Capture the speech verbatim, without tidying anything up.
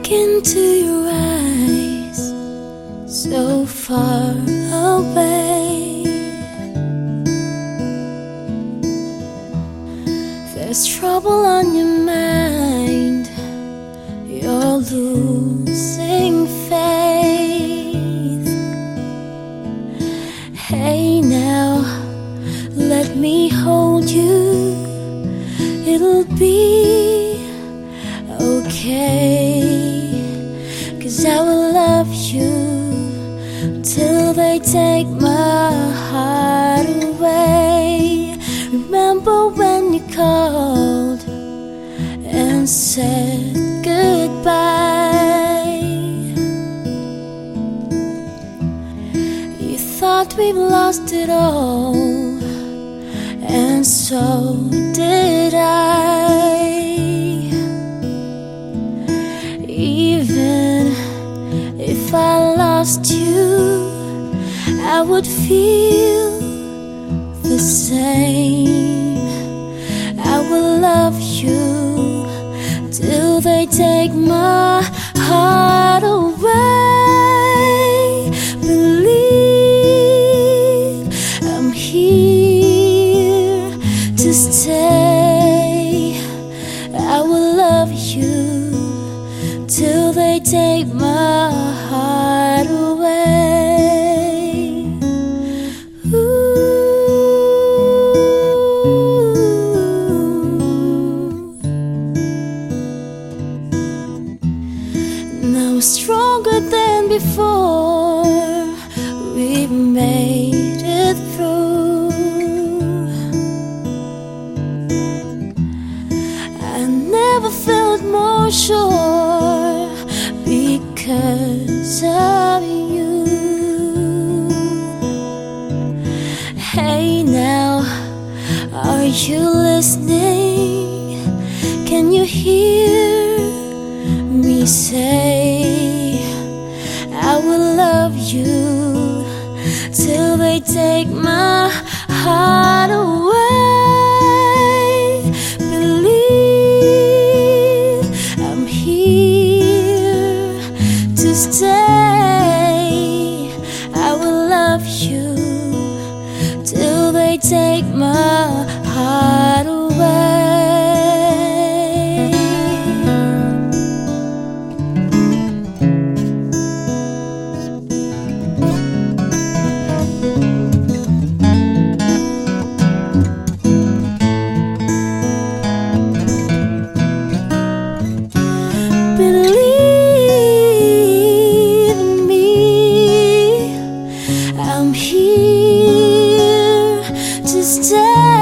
look into your eyes, so far away. There's trouble on your mind, you're losing faith. Hey now, let me hold you, it'll be okay. 'Cause I will love you till they take my heart away. Remember when you called and said goodbye? You thought we've lost it all, and so did I. Even if I lost you, I would feel the same. I will love you till they take my heart away. Believe I'm here to stay. I will love you till they take my heart away. Ooh. Now we're stronger than before, we've made it through. I never felt more sure because of you. Hey now, are you listening? Can you hear me say I will love you till they take my heart away? Believe I'm here to stay. I will love you till they take my heart away. Believe in me, I'm here to stay.